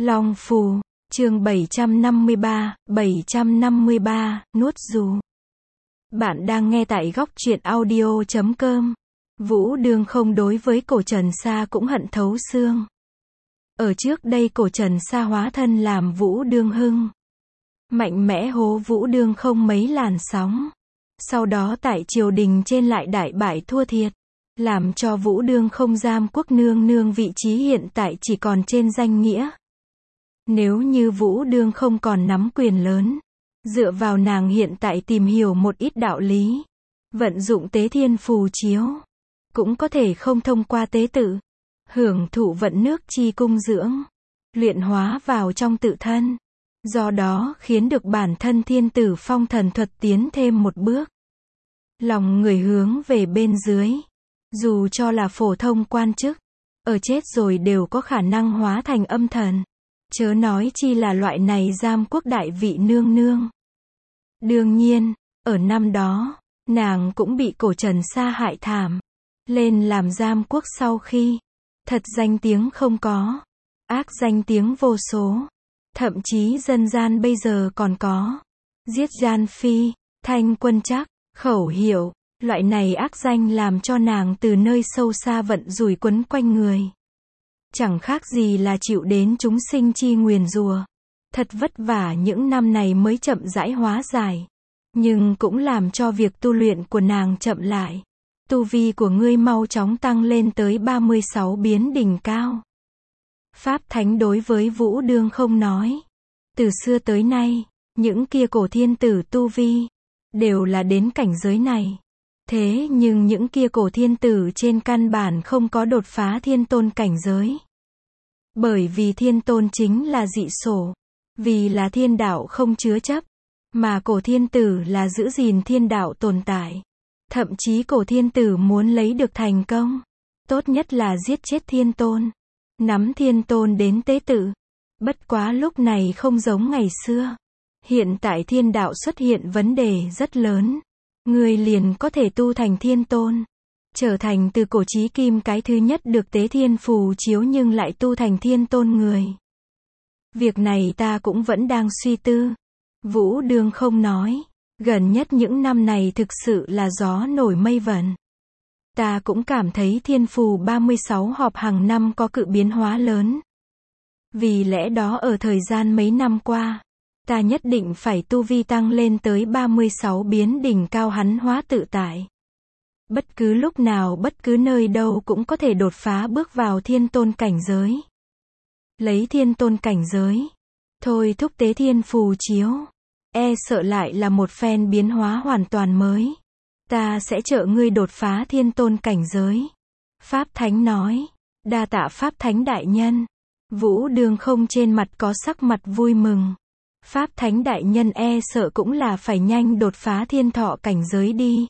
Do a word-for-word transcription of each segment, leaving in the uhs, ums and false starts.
Long Phù, chương bảy trăm năm mươi ba, bảy trăm năm mươi ba, nuốt dù. Bạn đang nghe tại góc truyện audio chấm com. Vũ Đương Không đối với Cổ Trần Sa cũng hận thấu xương. Ở trước đây Cổ Trần Sa hóa thân làm Vũ Đương Hưng, mạnh mẽ hố Vũ Đương Không mấy làn sóng. Sau đó tại triều đình trên lại đại bại thua thiệt, làm cho Vũ Đương Không giam quốc nương nương vị trí hiện tại chỉ còn trên danh nghĩa. Nếu như Vũ Đương Không còn nắm quyền lớn, dựa vào nàng hiện tại tìm hiểu một ít đạo lý, vận dụng tế thiên phù chiếu, cũng có thể không thông qua tế tự, hưởng thụ vận nước chi cung dưỡng, luyện hóa vào trong tự thân. Do đó khiến được bản thân thiên tử phong thần thuật tiến thêm một bước. Lòng người hướng về bên dưới, dù cho là phổ thông quan chức, ở chết rồi đều có khả năng hóa thành âm thần. Chớ nói chi là loại này giam quốc đại vị nương nương. Đương nhiên, ở năm đó, nàng cũng bị Cổ Trần Sa hại thảm. Lên làm giam quốc sau khi, thật danh tiếng không có, ác danh tiếng vô số. Thậm chí dân gian bây giờ còn có giết gian phi, thanh quân chắc, khẩu hiệu. Loại này ác danh làm cho nàng từ nơi sâu xa vận rủi quấn quanh người. Chẳng khác gì là chịu đến chúng sinh chi nguyền rủa. Thật vất vả những năm này mới chậm rãi hóa giải. Nhưng cũng làm cho việc tu luyện của nàng chậm lại. Tu vi của ngươi mau chóng tăng lên tới ba mươi sáu biến đỉnh cao. Pháp Thánh đối với Vũ Đương Không nói. Từ xưa tới nay, những kia cổ thiên tử tu vi, đều là đến cảnh giới này. Thế nhưng những kia cổ thiên tử trên căn bản không có đột phá thiên tôn cảnh giới. Bởi vì thiên tôn chính là dị sổ. Vì là thiên đạo không chứa chấp. Mà cổ thiên tử là giữ gìn thiên đạo tồn tại. Thậm chí cổ thiên tử muốn lấy được thành công, tốt nhất là giết chết thiên tôn. Nắm thiên tôn đến tế tự. Bất quá lúc này không giống ngày xưa. Hiện tại thiên đạo xuất hiện vấn đề rất lớn. Người liền có thể tu thành thiên tôn. Trở thành từ cổ chí kim cái thứ nhất được tế thiên phù chiếu nhưng lại tu thành thiên tôn người. Việc này ta cũng vẫn đang suy tư. Vũ Đương Không nói. Gần nhất những năm này thực sự là gió nổi mây vẩn. Ta cũng cảm thấy thiên phù ba mươi sáu họp hàng năm có cự biến hóa lớn. Vì lẽ đó ở thời gian mấy năm qua, ta nhất định phải tu vi tăng lên tới ba mươi sáu biến đỉnh cao hắn hóa tự tại. Bất cứ lúc nào bất cứ nơi đâu cũng có thể đột phá bước vào thiên tôn cảnh giới. Lấy thiên tôn cảnh giới, thôi thúc tế thiên phù chiếu, e sợ lại là một phen biến hóa hoàn toàn mới. Ta sẽ trợ ngươi đột phá thiên tôn cảnh giới. Pháp Thánh nói. Đa tạ Pháp Thánh đại nhân. Vũ Đương Không trên mặt có sắc mặt vui mừng. Pháp Thánh đại nhân e sợ cũng là phải nhanh đột phá thiên thọ cảnh giới đi.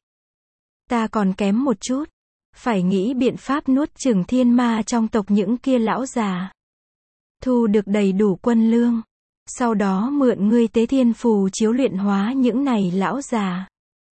Ta còn kém một chút. Phải nghĩ biện pháp nuốt chửng thiên ma trong tộc những kia lão già. Thu được đầy đủ quân lương. Sau đó mượn ngươi tế thiên phù chiếu luyện hóa những này lão già.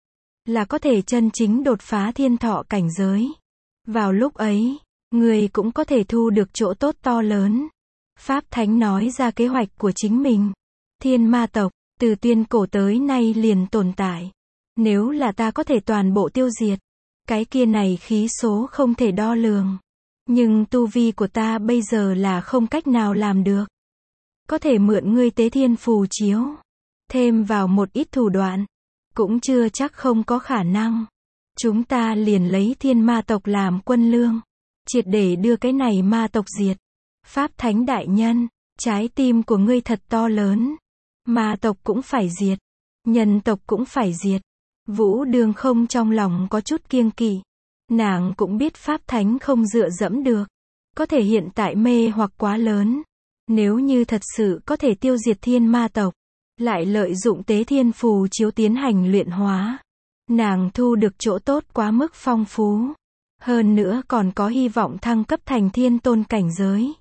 Là có thể chân chính đột phá thiên thọ cảnh giới. Vào lúc ấy, ngươi cũng có thể thu được chỗ tốt to lớn. Pháp Thánh nói ra kế hoạch của chính mình. Thiên ma tộc, từ tuyên cổ tới nay liền tồn tại. Nếu là ta có thể toàn bộ tiêu diệt, cái kia này khí số không thể đo lường. Nhưng tu vi của ta bây giờ là không cách nào làm được. Có thể mượn ngươi tế thiên phù chiếu, thêm vào một ít thủ đoạn, cũng chưa chắc không có khả năng. Chúng ta liền lấy thiên ma tộc làm quân lương, triệt để đưa cái này ma tộc diệt. Pháp Thánh đại nhân, trái tim của ngươi thật to lớn. Ma tộc cũng phải diệt, nhân tộc cũng phải diệt. Vũ Đương Không trong lòng có chút kiêng kỵ. Nàng cũng biết Pháp Thánh không dựa dẫm được. Có thể hiện tại mê hoặc quá lớn. Nếu như thật sự có thể tiêu diệt thiên ma tộc, lại lợi dụng tế thiên phù chiếu tiến hành luyện hóa, nàng thu được chỗ tốt quá mức phong phú. Hơn nữa còn có hy vọng thăng cấp thành thiên tôn cảnh giới.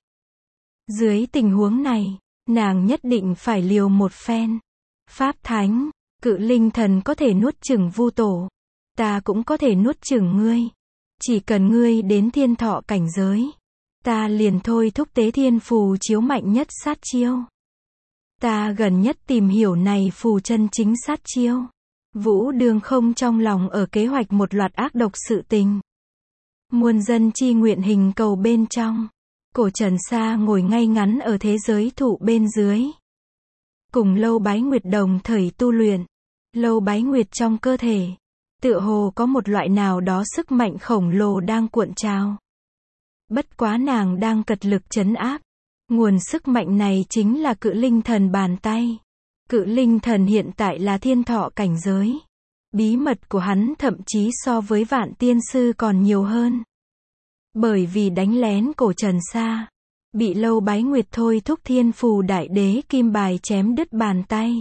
Dưới tình huống này, nàng nhất định phải liều một phen. Pháp Thánh, cự linh thần có thể nuốt chửng Vu Tổ. Ta cũng có thể nuốt chửng ngươi. Chỉ cần ngươi đến thiên thọ cảnh giới, ta liền thôi thúc tế thiên phù chiếu mạnh nhất sát chiêu. Ta gần nhất tìm hiểu này phù chân chính sát chiêu. Vũ Đường không trong lòng ở kế hoạch một loạt ác độc sự tình. Muôn dân chi nguyện hình cầu bên trong. Cổ Trần Sa ngồi ngay ngắn ở thế giới thụ bên dưới. Cùng Lâu Bái Nguyệt đồng thời tu luyện. Lâu Bái Nguyệt trong cơ thể, tựa hồ có một loại nào đó sức mạnh khổng lồ đang cuộn trào. Bất quá nàng đang cật lực trấn áp. Nguồn sức mạnh này chính là Cự Linh Thần bàn tay. Cự Linh Thần hiện tại là thiên thọ cảnh giới. Bí mật của hắn thậm chí so với Vạn Tiên Sư còn nhiều hơn. Bởi vì đánh lén Cổ Trần Sa, bị Lâu Bái Nguyệt thôi thúc thiên phù đại đế kim bài chém đứt bàn tay.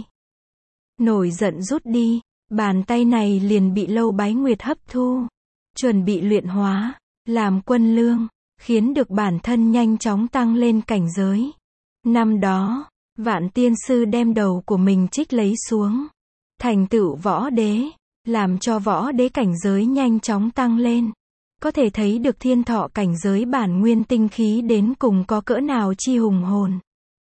Nổi giận rút đi, bàn tay này liền bị Lâu Bái Nguyệt hấp thu, chuẩn bị luyện hóa, làm quân lương, khiến được bản thân nhanh chóng tăng lên cảnh giới. Năm đó, Vạn Tiên Sư đem đầu của mình trích lấy xuống, thành tựu võ đế, làm cho võ đế cảnh giới nhanh chóng tăng lên. Có thể thấy được thiên thọ cảnh giới bản nguyên tinh khí đến cùng có cỡ nào chi hùng hồn.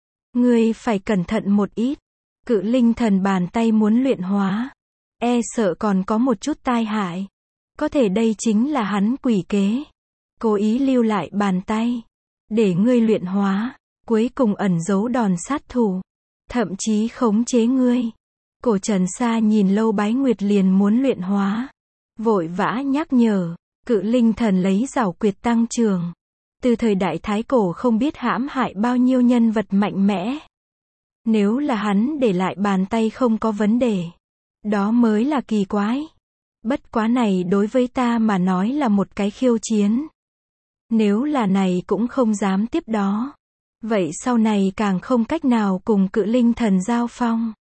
Ngươi phải cẩn thận một ít. Cự Linh Thần bàn tay muốn luyện hóa, e sợ còn có một chút tai hại. Có thể đây chính là hắn quỷ kế. Cố ý lưu lại bàn tay, để ngươi luyện hóa, cuối cùng ẩn giấu đòn sát thủ, thậm chí khống chế ngươi. Cổ Trần Sa nhìn Lâu Bái Nguyệt liền muốn luyện hóa, vội vã nhắc nhở. Cự Linh Thần lấy giảo quyệt tăng trường. Từ thời đại Thái Cổ không biết hãm hại bao nhiêu nhân vật mạnh mẽ. Nếu là hắn để lại bàn tay không có vấn đề, đó mới là kỳ quái. Bất quá này đối với ta mà nói là một cái khiêu chiến. Nếu là này cũng không dám tiếp đó, vậy sau này càng không cách nào cùng Cự Linh Thần giao phong.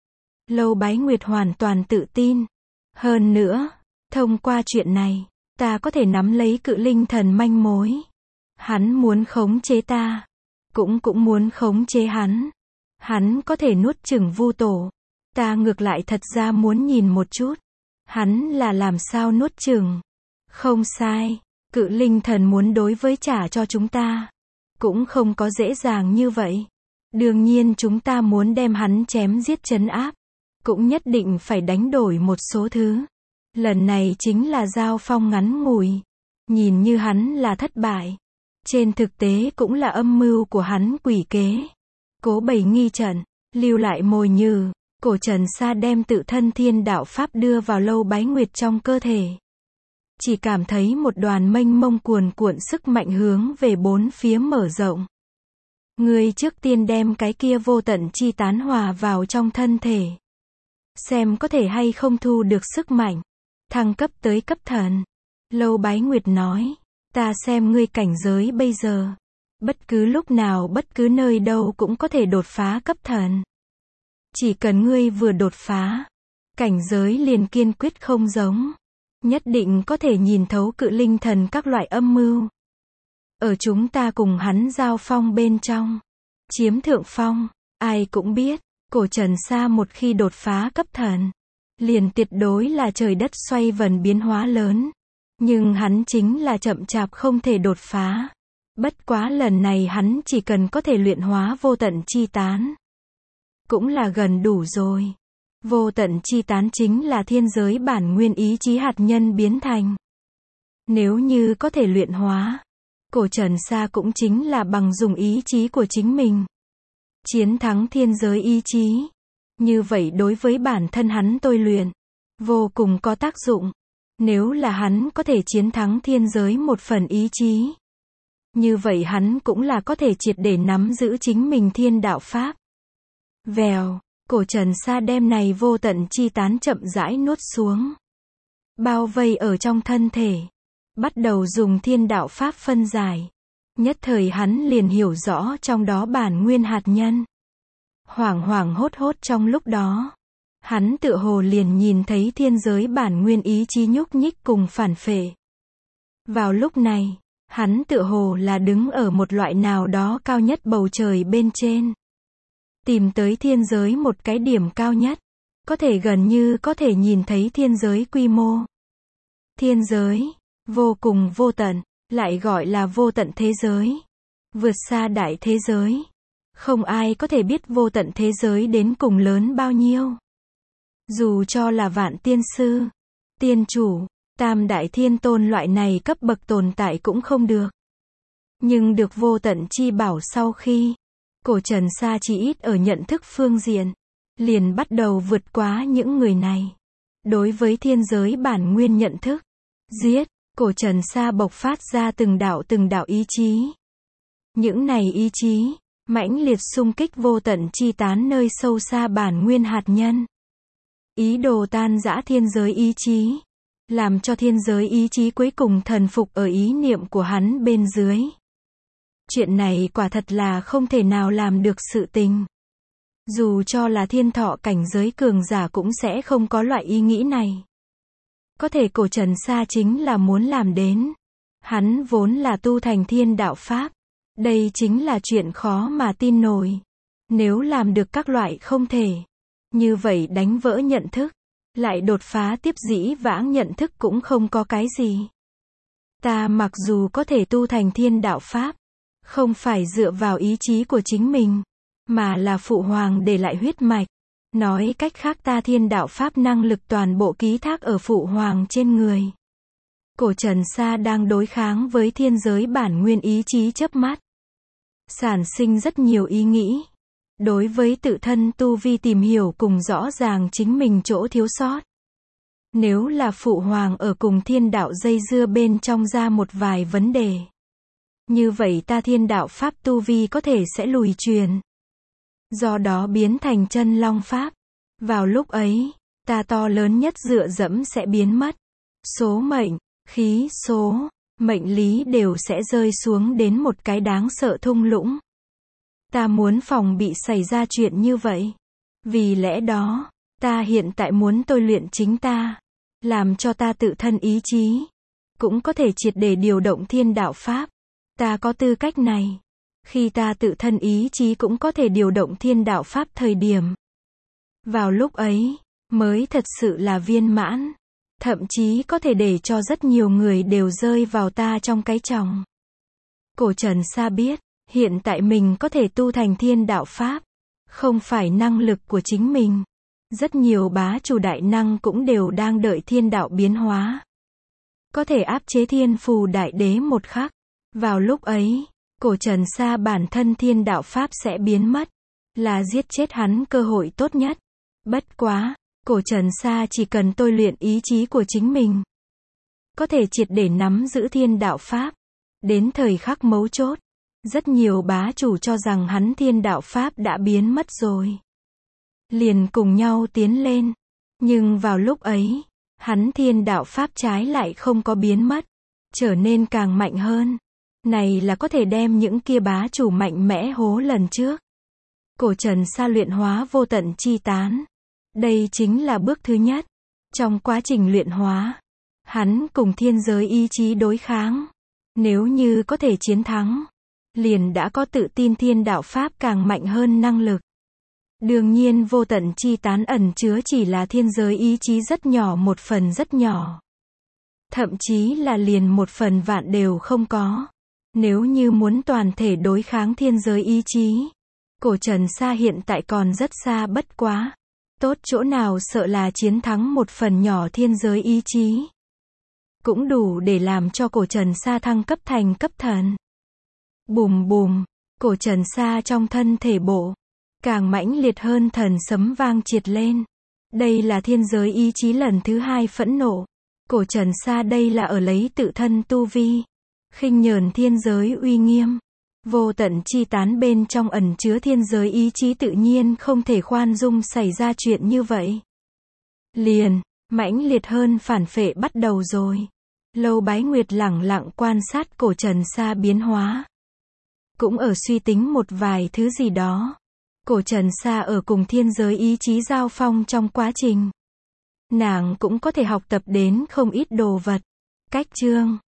Lâu Bái Nguyệt hoàn toàn tự tin. Hơn nữa, thông qua chuyện này, ta có thể nắm lấy Cự Linh Thần manh mối. Hắn muốn khống chế ta, cũng cũng muốn khống chế hắn. Hắn có thể nuốt chửng Vu Tổ. Ta ngược lại thật ra muốn nhìn một chút, hắn là làm sao nuốt chửng. Không sai, Cự Linh Thần muốn đối với trả cho chúng ta, cũng không có dễ dàng như vậy. Đương nhiên chúng ta muốn đem hắn chém giết trấn áp, cũng nhất định phải đánh đổi một số thứ. Lần này chính là giao phong ngắn ngủi. Nhìn như hắn là thất bại, trên thực tế cũng là âm mưu của hắn quỷ kế. Cố bày nghi trận, lưu lại mồi nhử. Cổ Trần Sa đem tự thân thiên đạo pháp đưa vào Lâu Bái Nguyệt trong cơ thể. Chỉ cảm thấy một đoàn mênh mông cuồn cuộn sức mạnh hướng về bốn phía mở rộng. Ngươi trước tiên đem cái kia vô tận chi tán hòa vào trong thân thể. Xem có thể hay không thu được sức mạnh. Thăng cấp tới cấp thần. Lâu Bái Nguyệt nói, ta xem ngươi cảnh giới bây giờ. Bất cứ lúc nào bất cứ nơi đâu cũng có thể đột phá cấp thần. Chỉ cần ngươi vừa đột phá, cảnh giới liền kiên quyết không giống. Nhất định có thể nhìn thấu Cự Linh Thần các loại âm mưu. Ở chúng ta cùng hắn giao phong bên trong, chiếm thượng phong, ai cũng biết, Cổ Trần Sa một khi đột phá cấp thần, liền tuyệt đối là trời đất xoay vần biến hóa lớn. Nhưng hắn chính là chậm chạp không thể đột phá. Bất quá lần này hắn chỉ cần có thể luyện hóa vô tận chi tán, cũng là gần đủ rồi. Vô tận chi tán chính là thiên giới bản nguyên ý chí hạt nhân biến thành. Nếu như có thể luyện hóa, Cổ Trần Sa cũng chính là bằng dùng ý chí của chính mình chiến thắng thiên giới ý chí. Như vậy đối với bản thân hắn tôi luyện, vô cùng có tác dụng. Nếu là hắn có thể chiến thắng thiên giới một phần ý chí, như vậy hắn cũng là có thể triệt để nắm giữ chính mình thiên đạo pháp. Vèo, Cổ Trần Sa đem này vô tận chi tán chậm rãi nuốt xuống, bao vây ở trong thân thể, bắt đầu dùng thiên đạo pháp phân giải. Nhất thời hắn liền hiểu rõ trong đó bản nguyên hạt nhân. Hoảng hoảng hốt hốt trong lúc đó, hắn tựa hồ liền nhìn thấy thiên giới bản nguyên ý chí nhúc nhích cùng phản phệ. Vào lúc này, hắn tựa hồ là đứng ở một loại nào đó cao nhất bầu trời bên trên. Tìm tới thiên giới một cái điểm cao nhất, có thể gần như có thể nhìn thấy thiên giới quy mô. Thiên giới, vô cùng vô tận, lại gọi là vô tận thế giới. vượt xa đại thế giới. Không ai có thể biết vô tận thế giới đến cùng lớn bao nhiêu. Dù cho là vạn tiên sư, tiên chủ, tam đại thiên tôn loại này cấp bậc tồn tại cũng không được. Nhưng được vô tận chi bảo sau khi, cổ Trần Sa chỉ ít ở nhận thức phương diện, liền bắt đầu vượt quá những người này. Đối với thiên giới bản nguyên nhận thức, giết, cổ Trần Sa bộc phát ra từng đạo từng đạo ý chí. Những này ý chí, mãnh liệt xung kích vô tận chi tán nơi sâu xa bản nguyên hạt nhân. Ý đồ tan rã thiên giới ý chí, làm cho thiên giới ý chí cuối cùng thần phục ở ý niệm của hắn bên dưới. Chuyện này quả thật là không thể nào làm được sự tình. Dù cho là thiên thọ cảnh giới cường giả cũng sẽ không có loại ý nghĩ này. Có thể cổ Trần Sa chính là muốn làm đến. Hắn vốn là tu thành thiên đạo pháp. Đây chính là chuyện khó mà tin nổi. Nếu làm được các loại không thể, như vậy đánh vỡ nhận thức, lại đột phá tiếp dĩ vãng nhận thức cũng không có cái gì. Ta mặc dù có thể tu thành thiên đạo pháp, không phải dựa vào ý chí của chính mình, mà là phụ hoàng để lại huyết mạch. Nói cách khác ta thiên đạo pháp năng lực toàn bộ ký thác ở phụ hoàng trên người. Cổ Trần Sa đang đối kháng với thiên giới bản nguyên ý chí chớp mắt. Sản sinh rất nhiều ý nghĩ. Đối với tự thân tu vi tìm hiểu cùng rõ ràng chính mình chỗ thiếu sót. Nếu là phụ hoàng ở cùng thiên đạo dây dưa bên trong ra một vài vấn đề. Như vậy ta thiên đạo pháp tu vi có thể sẽ lùi truyền. Do đó biến thành chân long pháp. Vào lúc ấy, ta to lớn nhất dựa dẫm sẽ biến mất. Số mệnh, khí số, mệnh lý đều sẽ rơi xuống đến một cái đáng sợ thung lũng. Ta muốn phòng bị xảy ra chuyện như vậy. Vì lẽ đó, ta hiện tại muốn tôi luyện chính ta. Làm cho ta tự thân ý chí. Cũng có thể triệt để điều động thiên đạo pháp. Ta có tư cách này. Khi ta tự thân ý chí cũng có thể điều động thiên đạo pháp thời điểm. Vào lúc ấy, mới thật sự là viên mãn. Thậm chí có thể để cho rất nhiều người đều rơi vào ta trong cái chòng. Cổ Trần Sa biết, hiện tại mình có thể tu thành thiên đạo pháp. Không phải năng lực của chính mình. Rất nhiều bá chủ đại năng cũng đều đang đợi thiên đạo biến hóa. Có thể áp chế thiên phù đại đế một khắc. Vào lúc ấy, cổ Trần Sa bản thân thiên đạo pháp sẽ biến mất. Là giết chết hắn cơ hội tốt nhất. Bất quá, cổ Trần Sa chỉ cần tôi luyện ý chí của chính mình. Có thể triệt để nắm giữ thiên đạo pháp. Đến thời khắc mấu chốt. Rất nhiều bá chủ cho rằng hắn thiên đạo pháp đã biến mất rồi. Liền cùng nhau tiến lên. Nhưng vào lúc ấy, hắn thiên đạo pháp trái lại không có biến mất. Trở nên càng mạnh hơn. Này là có thể đem những kia bá chủ mạnh mẽ hố lần trước. Cổ Trần Sa luyện hóa vô tận chi tán. Đây chính là bước thứ nhất. Trong quá trình luyện hóa, hắn cùng thiên giới ý chí đối kháng. Nếu như có thể chiến thắng, liền đã có tự tin thiên đạo pháp càng mạnh hơn năng lực. Đương nhiên vô tận chi tán ẩn chứa chỉ là thiên giới ý chí rất nhỏ, một phần rất nhỏ. Thậm chí là liền một phần vạn đều không có. Nếu như muốn toàn thể đối kháng thiên giới ý chí, cổ Trần Sa hiện tại còn rất xa, bất quá. Tốt chỗ nào sợ là chiến thắng một phần nhỏ thiên giới ý chí. Cũng đủ để làm cho cổ Trần Sa thăng cấp thành cấp thần. Bùm bùm, cổ Trần Sa trong thân thể bộ. Càng mãnh liệt hơn thần sấm vang triệt lên. Đây là thiên giới ý chí lần thứ hai phẫn nộ. Cổ Trần Sa đây là ở lấy tự thân tu vi. Khinh nhờn thiên giới uy nghiêm. Vô tận chi tán bên trong ẩn chứa thiên giới ý chí tự nhiên không thể khoan dung xảy ra chuyện như vậy. Liền, mãnh liệt hơn phản phệ bắt đầu rồi. Lâu Bái Nguyệt lẳng lặng quan sát cổ Trần Sa biến hóa. Cũng ở suy tính một vài thứ gì đó. Cổ Trần Sa ở cùng thiên giới ý chí giao phong trong quá trình. Nàng cũng có thể học tập đến không ít đồ vật. Cách chương